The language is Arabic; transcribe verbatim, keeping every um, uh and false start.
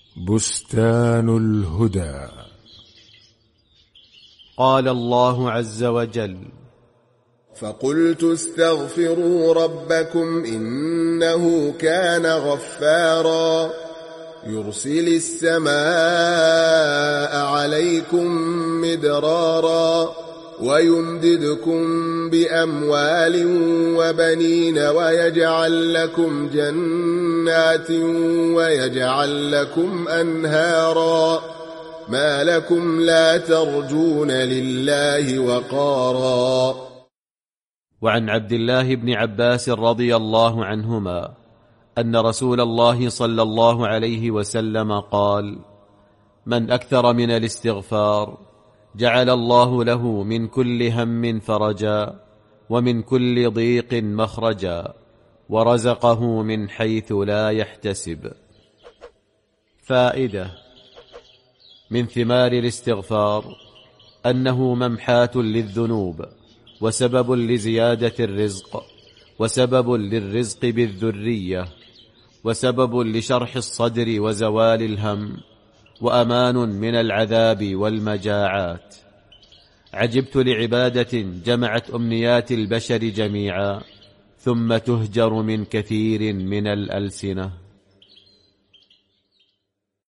بستان الهدى. قال الله عز وجل: فقلت استغفروا ربكم إنه كان غفارا يرسل السماء عليكم مدرارا ويمددكم بأموال وبنين ويجعل لكم جنات ويجعل لكم أنهارا ما لكم لا ترجون لله وقارا. وعن عبد الله بن عباس رضي الله عنهما أن رسول الله صلى الله عليه وسلم قال: من أكثر من الاستغفار جعل الله له من كل هم فرجا ومن كل ضيق مخرجا ورزقه من حيث لا يحتسب. فائدة: من ثمار الاستغفار أنه ممحاة للذنوب وسبب لزيادة الرزق وسبب للرزق بالذرية وسبب لشرح الصدر وزوال الهم وأمان من العذاب والمجاعات. عجبت لعبادة جمعت أمنيات البشر جميعا ثم تهجر من كثير من الألسنة.